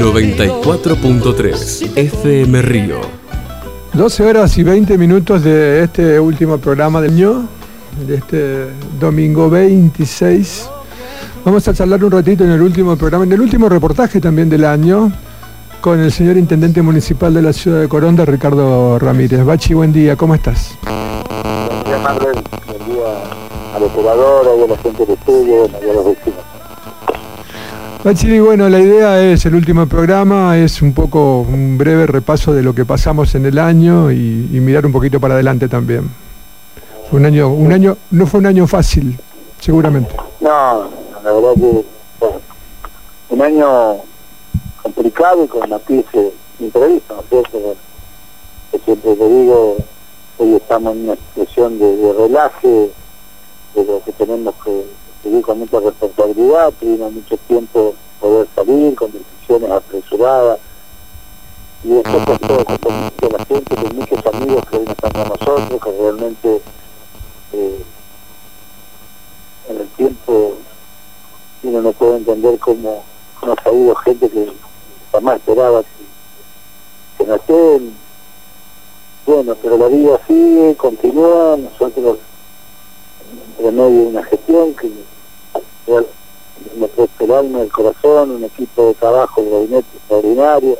94.3 FM Río. 12 horas y 20 minutos de este último programa del año, de este domingo 26. Vamos a charlar un ratito en el último programa, en el último reportaje también del año, con el señor Intendente Municipal de la Ciudad de Coronda, Ricardo Ramírez. Bachi, buen día, ¿cómo estás? Buen día, Marlene. Buen día al operador, a la gente del estudio, y a los vecinos. Bachi, bueno, la idea es, el último programa es un poco un breve repaso de lo que pasamos en el año y mirar un poquito para adelante también. No fue un año fácil, seguramente. No, la verdad que bueno, un año complicado y con matices imprevistos, ¿no es cierto? Bueno, que siempre te digo, hoy estamos en una situación de relaje, pero que tenemos que seguir con mucha responsabilidad, tuvimos mucho tiempo poder salir con decisiones apresuradas, y después con todo el compromiso de la gente, con muchos amigos que hoy no están con nosotros, que realmente en el tiempo uno no puede entender cómo ha habido gente que jamás esperaba que no estén. Bueno, pero la vida sigue, continúa, nosotros en medio de una gestión que me puesto el alma, el corazón, un equipo de trabajo de gabinete extraordinario,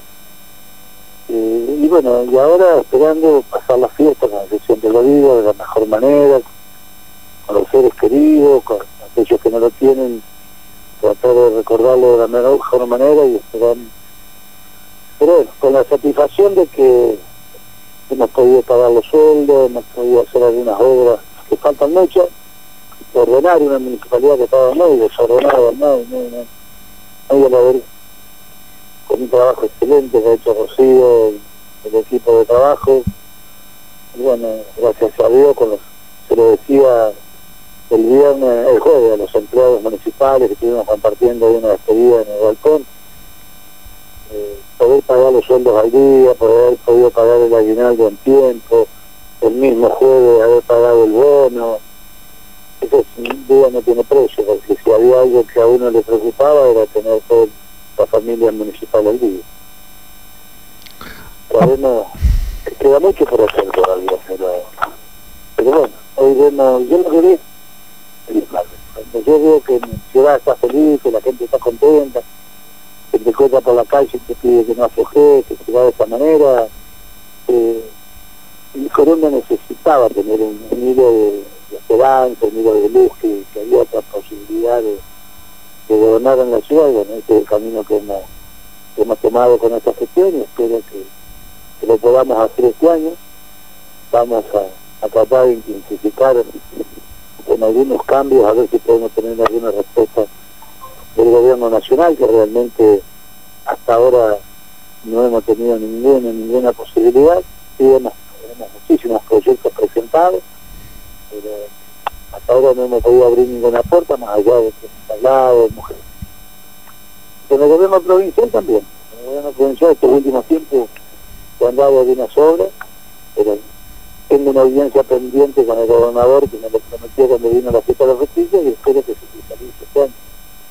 y bueno, y ahora esperando pasar la fiesta, como yo siempre lo digo, de la mejor manera, con los seres queridos, con aquellos que no lo tienen, tratar de recordarlo de la mejor manera y esperar, pero bueno, con la satisfacción de que hemos podido pagar los sueldos, hemos podido hacer algunas obras que faltan muchas, ordenar una municipalidad que estaba muy desordenada, muy a la ver, con un trabajo excelente que ha hecho Rocío, el equipo de trabajo, y bueno, gracias a Dios, se lo decía el jueves a los empleados municipales que estuvimos compartiendo ahí una despedida en el balcón, poder pagar los sueldos al día, poder podido pagar el aguinaldo en tiempo, el mismo jueves haber pagado el bono, eso sin duda no tiene precio, porque si había algo que a uno le preocupaba era tener toda la familia municipal al día. Sabemos que queda mucho por hacer todavía, pero bueno, hoy vemos, yo lo que vi, yo veo que mi ciudad está feliz, que la gente está contenta, que te encuentra por la calle y te pide que no aflojes, que se va de esta manera. Y Coronda necesitaba tener un hilo de esperanza, un hilo de luz, que había otra posibilidad de gobernar en la ciudad, y bueno, este es el camino que hemos tomado con esta gestión, y espero que lo podamos hacer este año. Vamos a tratar de intensificar con algunos cambios, a ver si podemos tener alguna respuesta del gobierno nacional, que realmente hasta ahora no hemos tenido ninguna posibilidad. Sí, tenemos muchísimos proyectos presentados, pero hasta ahora no hemos podido abrir ninguna puerta, más allá de que hemos hablado, mujeres. En el gobierno provincial también, en el gobierno provincial estos últimos tiempos se han dado algunas obras, pero tengo una audiencia pendiente con el gobernador que me lo prometió cuando vino a la fiesta de los Retrillos, y espero que se cristalice este año.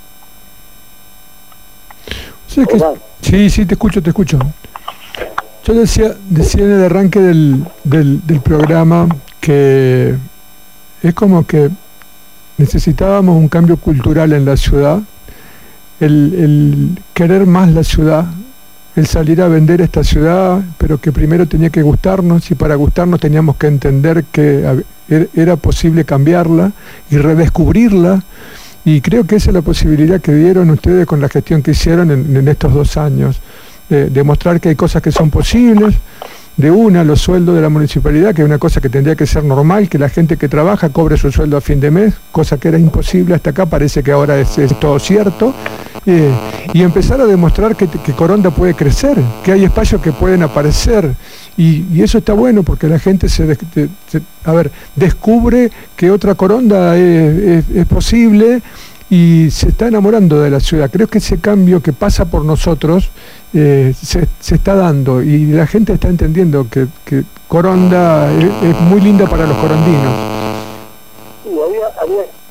Sí, te escucho. Yo decía en el arranque del programa que es como que necesitábamos un cambio cultural en la ciudad, el querer más la ciudad, el salir a vender esta ciudad, pero que primero tenía que gustarnos, y para gustarnos teníamos que entender que era posible cambiarla y redescubrirla, y creo que esa es la posibilidad que dieron ustedes con la gestión que hicieron en estos 2 años, de demostrar que hay cosas que son posibles. Los sueldos de la municipalidad, que es una cosa que tendría que ser normal, que la gente que trabaja cobre su sueldo a fin de mes, cosa que era imposible hasta acá, parece que ahora es todo cierto, y empezar a demostrar que Coronda puede crecer, que hay espacios que pueden aparecer, y eso está bueno porque la gente descubre que otra Coronda es posible, y se está enamorando de la ciudad. Creo que ese cambio que pasa por nosotros se está dando, y la gente está entendiendo que Coronda es muy linda para los corondinos. Sí, había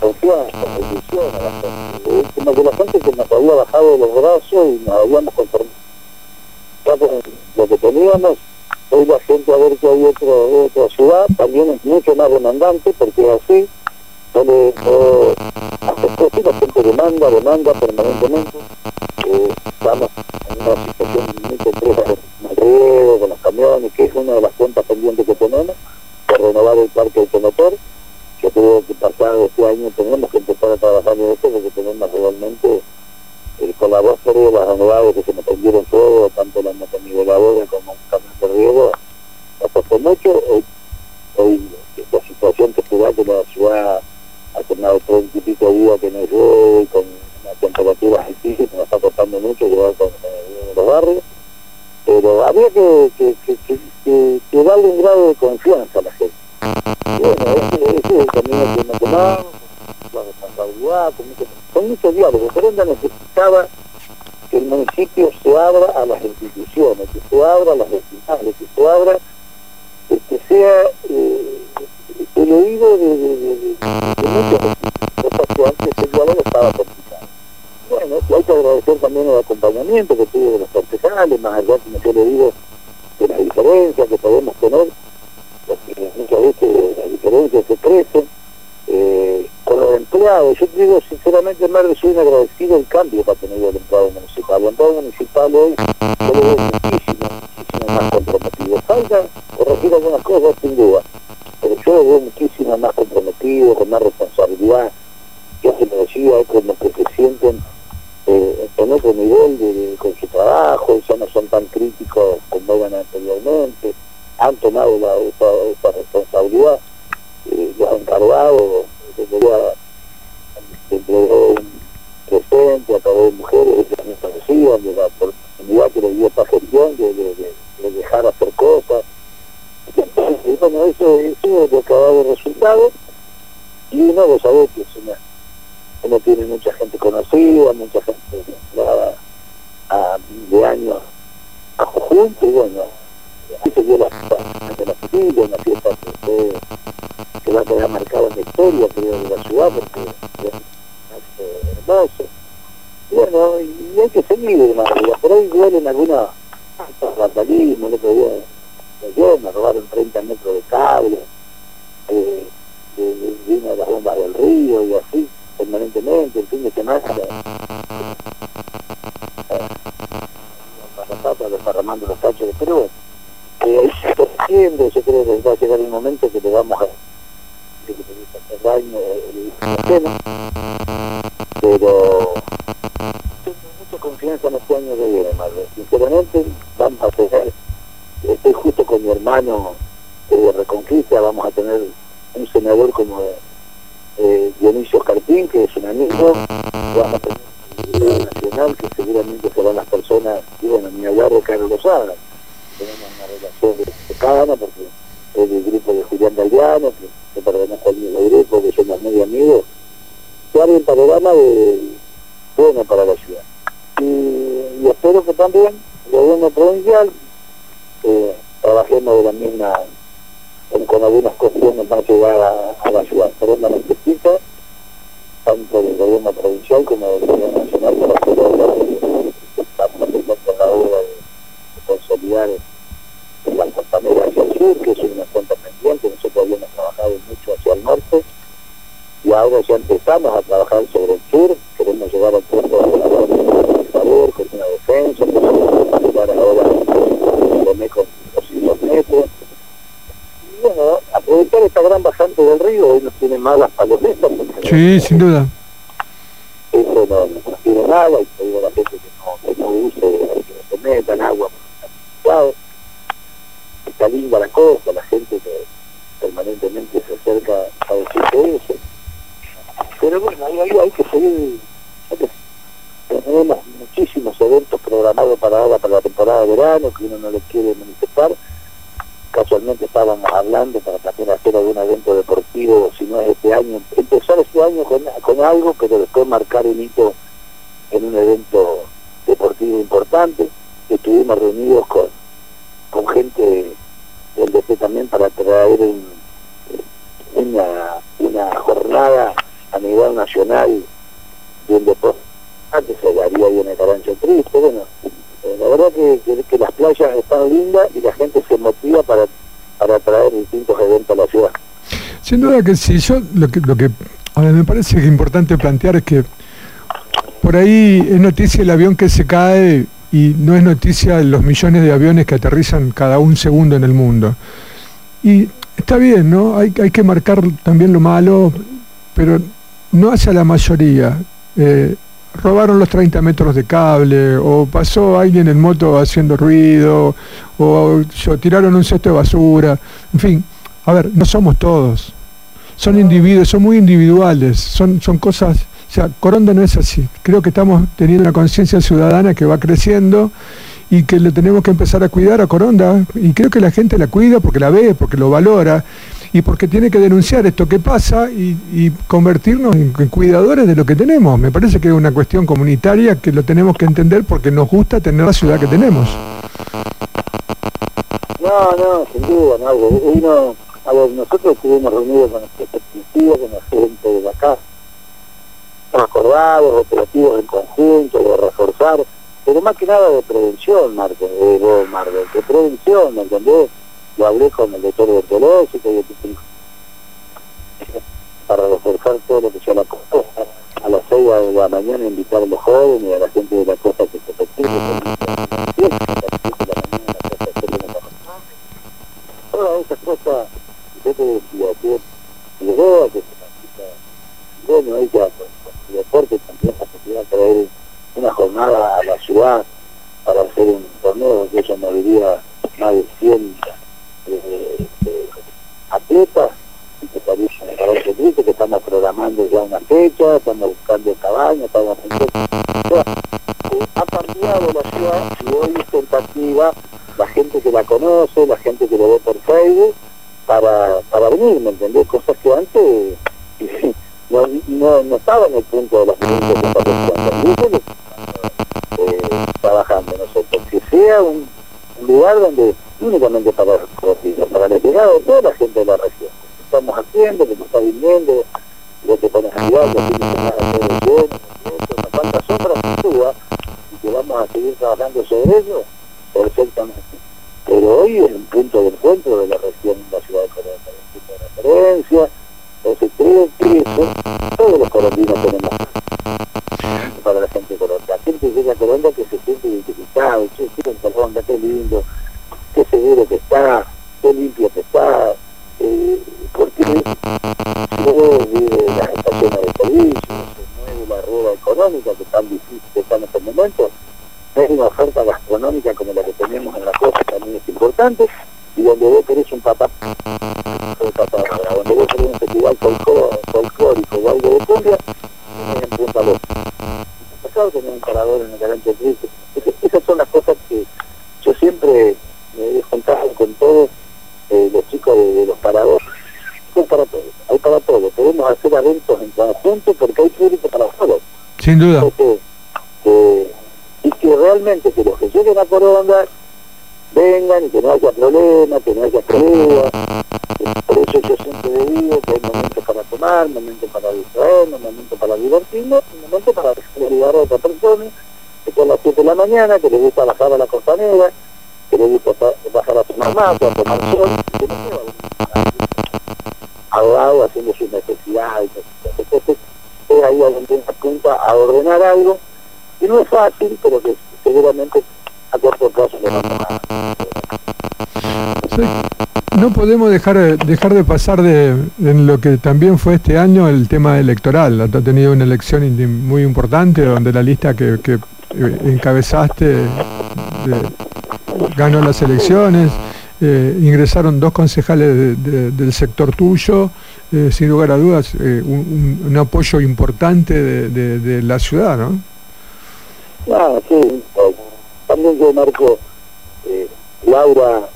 confianza, la ilusión a la gente. Como que la gente que nos había bajado de los brazos y nos habíamos conformado con lo que teníamos. Hoy la gente, a ver que hay otra ciudad, también es mucho más demandante, porque es así, donde la gente demanda permanentemente. Estamos en una situación muy compleja con el riego, con los camiones, que es una de las cuentas pendientes que tenemos, de renovar el parque automotor, que tuvo que pasar este año. Tenemos que empezar a trabajar en esto, porque tenemos realmente, con las dos pérdidas anuales que se nos prendieron fuego, tanto la motoniveladora como un camión de riego, nos costó mucho. Hoy la situación que se da, que la ciudad hace más de 30 y pico días que no llueve, y con una temperatura altísima, nos está costando mucho llevar con los barrios, pero había que darle un grado de confianza a la gente. Y bueno, ese es el camino que hemos tomado, con la responsabilidad, con mucho diálogo. Peronda necesitaba que el municipio se abra a las instituciones, que se abra a las vecinales, que se abra, que sea el oído de muchos cosas que antes el diálogo estaba complicado. Bueno, hay que agradecer también el acompañamiento que tuvo de los concejales, más allá, como yo le digo, de las diferencias que podemos tener, porque muchas veces las diferencias se crecen. Con los empleados, yo digo sinceramente, Marvel, soy un agradecido el cambio que ha tenido el empleado municipal. El empleado municipal hoy yo lo veo muchísimo más comprometido. Falta corregir algunas cosas sin duda, pero yo lo veo muchísimo más comprometido, con más responsabilidad. Yo se lo decía, es como que se sienten en otro nivel con su trabajo, ya no son tan críticos como eran anteriormente, han tomado esta responsabilidad. Los encargados de un presente a través de mujeres que también conocían, de la oportunidad que le dio esta gestión de dejar hacer cosas. Y bueno, eso es lo que ha dado resultado, y uno lo sabe que uno tiene mucha gente conocida, mucha gente de años bajo juntos, y bueno, ahí se dio la fiesta de la familia, una fiesta que va a quedar marcada en la historia, creo, de la ciudad, porque es hermoso. Y bueno, y hay que seguir, hermano. Por ahí duelen algunos vandalismos. El otro día me robaron 30 metros de cable, vino de las bombas del río, y así, permanentemente, el fin de semana, desparramando los tachos, pero bueno, ahí se está haciendo. Yo creo que va a llegar el momento que le vamos a hacer daño el tema, pero tengo mucha confianza en este año que viene, madre. Sinceramente, vamos a tener, estoy justo con mi hermano de Reconquista, vamos a tener un senador como Dionisio Carpín, que es un amigo, vamos a tener un nacional, que seguramente serán las personas, y bueno, ni hablar de Carlos Lozada. Tenemos una relación cercana, porque es del grupo de Julián Galdiano, que pertenece al mismo grupo, que somos muy amigos. Se abre el panorama bueno para la ciudad. Y espero que también el gobierno provincial trabajemos de la misma, con algunas cuestiones más llegadas a la ciudad. Pero la necesita tanto del gobierno provincial como del gobierno nacional para hacer la obra de consolidar la costanera hacia el sur, que es una cuenta pendiente. Nosotros habíamos trabajado mucho hacia el norte, y ahora ya empezamos a trabajar sobre el sur. Queremos llegar al punto de favor, con una defensa, que llegar ahora con 200 metros. Y bueno, aprovechar esta gran bajante del río. Hoy no tiene malas palometas. Sí, sin duda. Eso no tiene nada, y te digo a la gente que no use, que no se metan agua. Está linda la cosa, la gente que permanentemente se acerca a decirte eso. Pero bueno, hay que seguir. Tenemos muchísimos eventos programados para ahora, para la temporada de verano, que uno no les quiere manifestar. Casualmente estábamos hablando para también hacer algún evento deportivo, si no es este año, empezar este año con algo, pero después marcar un hito en un evento deportivo importante. Estuvimos reunidos con gente del DC también para traer una jornada a nivel nacional de un deporte que se daría ahí en el Carancho Triste. Bueno, la verdad que las playas están lindas y la gente se motiva para traer distintos eventos a la ciudad. Sin duda que sí. Yo lo que a ver, me parece que es importante plantear es que por ahí es noticia el avión que se cae y no es noticia los millones de aviones que aterrizan cada un segundo en el mundo. Y está bien, ¿no? Hay que marcar también lo malo, pero no hacia la mayoría. Robaron los 30 metros de cable, o pasó alguien en moto haciendo ruido, o tiraron un cesto de basura. En fin, a ver, no somos todos. Son individuos, son muy individuales, son cosas. O sea, Coronda no es así. Creo que estamos teniendo una conciencia ciudadana que va creciendo y que le tenemos que empezar a cuidar a Coronda, y creo que la gente la cuida porque la ve, porque lo valora, y porque tiene que denunciar esto que pasa y convertirnos en cuidadores de lo que tenemos. Me parece que es una cuestión comunitaria que lo tenemos que entender porque nos gusta tener la ciudad que tenemos. No, sin duda, no. A ver, nosotros estuvimos reunidos con nuestros policías, con la gente de acá, acordados, operativos en conjunto, de reforzar, pero más que nada de prevención, Martín, de prevención, ¿me entendés? Lo hablé con el doctor Bertolozzi, para reforzar todo lo que sea la costa. A las 6 de la mañana invitar a los jóvenes y a la gente de la costa que se retire. Todas esas cosas, yo te decía, que llegó a que se practica, bueno, hay que el deporte también la sociedad traer una jornada a la ciudad para hacer un torneo que eso movería más de 100 atletas, que estaría en el Carancho Triste, que estamos programando ya una fecha, estamos buscando cabañas, estamos ha cambiado la ciudad y hoy es tentativa la gente que la conoce, la gente que lo ve por Facebook, para venir, ¿me entendés? Cosas que antes no estaba en el punto de las preguntas que estamos trabajando nosotros, que sea un lugar donde únicamente para la llegada de toda la gente de la región. Estamos haciendo, que nos está viniendo, lo que pones a mirar, que tiene que nada todo lleno, unas cuantas obras sin duda, y que vamos a seguir trabajando sobre ello, perfectamente. Pero hoy es un punto de encuentro de la región, la ciudad de Coronda, un punto de referencia. Entonces creo que eso, todos los corondinos tenemos para la gente de Coronda. La gente llega a Coronda que se siente identificado, che, en Coronda, qué lindo, qué seguro que está, qué limpio que está, porque se mueve las estaciones de servicio, se mueve la rueda económica que tan difícil está en este momento. Es una oferta gastronómica como la que tenemos en la costa, también es importante, y donde vos querés un papá, donde vos querés un festival folclórico o algo de cumbia, tenés en Punta Loca. Acá tenés un parador en el Carancho Triste. Esas son las cosas que yo siempre me he contado con todos los chicos de los paradores. Hay para todo. Podemos hacer eventos en conjunto porque hay público para todos. Sin duda. Entonces, y que realmente que los que lleguen a Coronda vengan y que no haya problema, que no haya peleas. Por eso yo siempre digo que hay momentos para tomar, momentos para distraernos, momentos para divertirnos, y momentos para ayudar a otra persona, que son las 7 de la mañana, que le gusta bajar a la costanera, que le gusta bajar a tomar mate, a tomar sol, que no se va ahogado haciendo sus necesidades. Entonces, es ahí donde apunta a ordenar algo, y no es fácil, pero que seguramente a corto plazo le vamos a... No podemos dejar de pasar en lo que también fue este año el tema electoral. Ha tenido una elección muy importante donde la lista que encabezaste ganó las elecciones. Ingresaron 2 concejales del sector tuyo, sin lugar a dudas un apoyo importante de la ciudad, ¿no? Ah, sí, también yo marco Laura,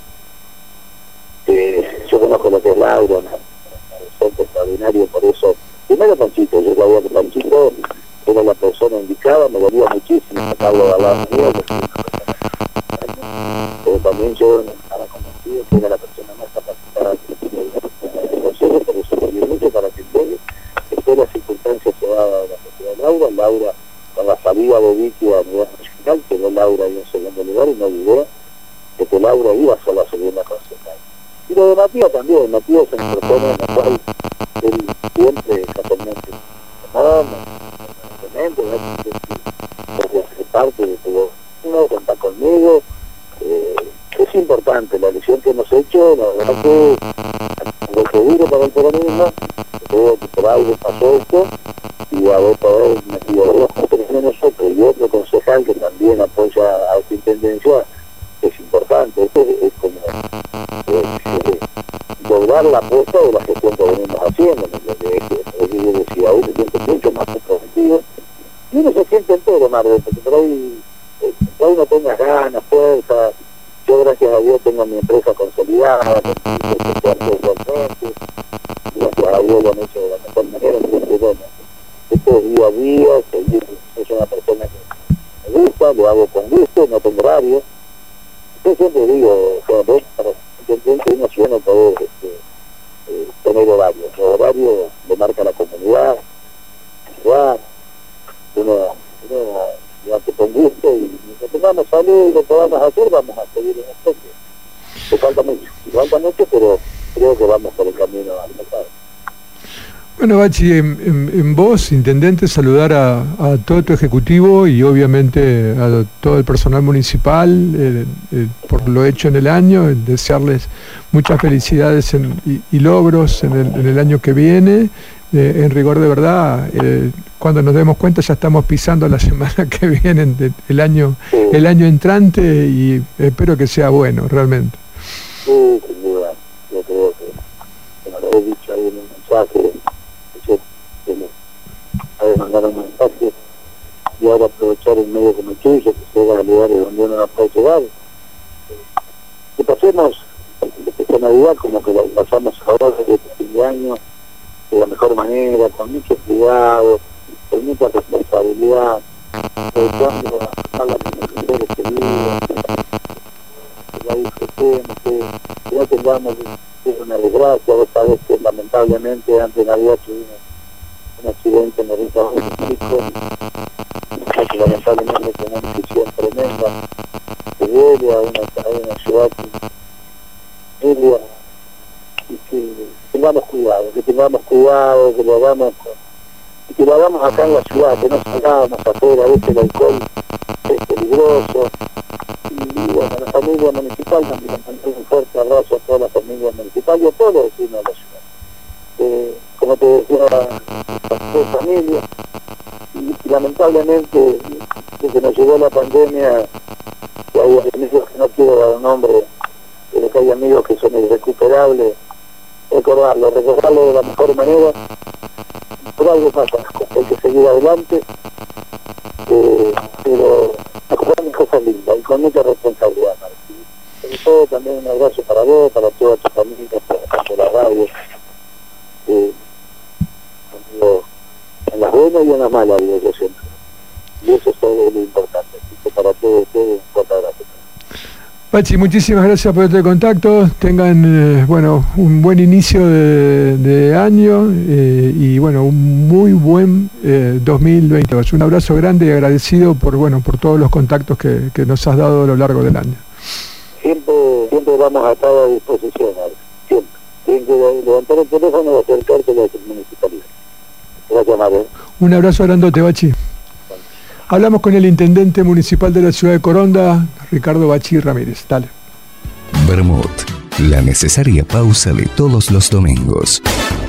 yo conozco lo que es Laura, un docente extraordinario, por eso, primero Panchito, yo sabía que Panchito era la persona indicada, me dolía muchísimo, acabo de hablar mío, pero también yo estaba convencido que era la persona más capacitada que tiene el consejo, por eso me dio mucho para que esté las circunstancias segundo lugar y no olvidé que Laura iba sola a subir la concejal. Y lo de Matías también, Matías es una persona en la cual él siempre casualmente porque hace parte de todo, cuenta conmigo, es importante la elección que hemos hecho, la verdad que lo que duro para el peronismo, creo que por algo pasó esto, y a ver metido dos de nosotros y otro concejal que también apoya a esta intendencia, es importante, esto es como lograr la apuesta de la gestión que venimos haciendo, yo decía, hoy se siente mucho más comprometido, y uno se siente entero, Marvel, porque por ahí no tengas ganas, fuerza. Yo, gracias a Dios, tengo mi empresa consolidada, gracias a Dios lo han hecho de la mejor manera, entonces, bueno, esto es día a día, soy una persona que me gusta, lo hago con gusto, no tengo horario. Yo siempre digo, para que una ciudad no puede tener horario. El horario lo marca la comunidad, uno lo hace con gusto y lo tengamos salud y lo podamos hacer, vamos a seguir en esto. Falta mucho, pero creo que vamos por el camino al mercado. Bueno, Bachi, en vos, intendente, saludar a todo tu ejecutivo y obviamente a todo el personal municipal por lo hecho en el año, desearles muchas felicidades y logros en el año que viene. En rigor de verdad, cuando nos demos cuenta ya estamos pisando la semana que viene, el año entrante, y espero que sea bueno, realmente. Sí, sin duda. Yo creo que me lo he dicho ahí en un mensaje, de mandar un mensaje y ahora aprovechar el medio como el tuyo, que llega a lugares donde uno no puede llegar. Que pasemos esta Navidad como que la pasamos ahora desde este fin de año, de la mejor manera, con mucho cuidado, con mucha responsabilidad, cuando a la seres queridos, que la disfrutemos, que no tengamos una desgracia. Vos sabés que lamentablemente antes de Navidad tuvimos un accidente en el Río Chico, que lamentablemente con una decisión tremenda que duele a una ciudad media, y que tengamos cuidado, que lo hagamos y que lo hagamos acá en la ciudad, que no salgamos afuera, a veces el alcohol es peligroso. Y bueno, a la familia municipal también un fuerte abrazo a toda la familia municipal y a todos los vecinos de la ciudad. Como te decía, de familia, y lamentablemente desde que nos llegó la pandemia, que hay amigos que no quiero dar nombre, pero que hay amigos que son irrecuperables, recordarlo de la mejor manera. Por algo pasa, hay que seguir adelante, pero acordar cosas lindas y con mucha responsabilidad, Martín. Sobre todo también un abrazo para vos, para toda tu familia, para la radio, en las buenas y en las malas, digo yo siempre. Y eso es todo lo importante, así que para todos ustedes, muchas gracias. Bachi, muchísimas gracias por este contacto. Tengan un buen inicio de año y un muy buen 2022. Un abrazo grande y agradecido por todos los contactos que nos has dado a lo largo del año. Siempre vamos a estar a disposición, siempre. Tienen que levantar el teléfono y acercarte a la municipalidad. Gracias, Mario. Un abrazo grandote, Bachi. Hablamos con el intendente municipal de la ciudad de Coronda, Ricardo Bachi Ramírez. Dale. Vermut, la necesaria pausa de todos los domingos.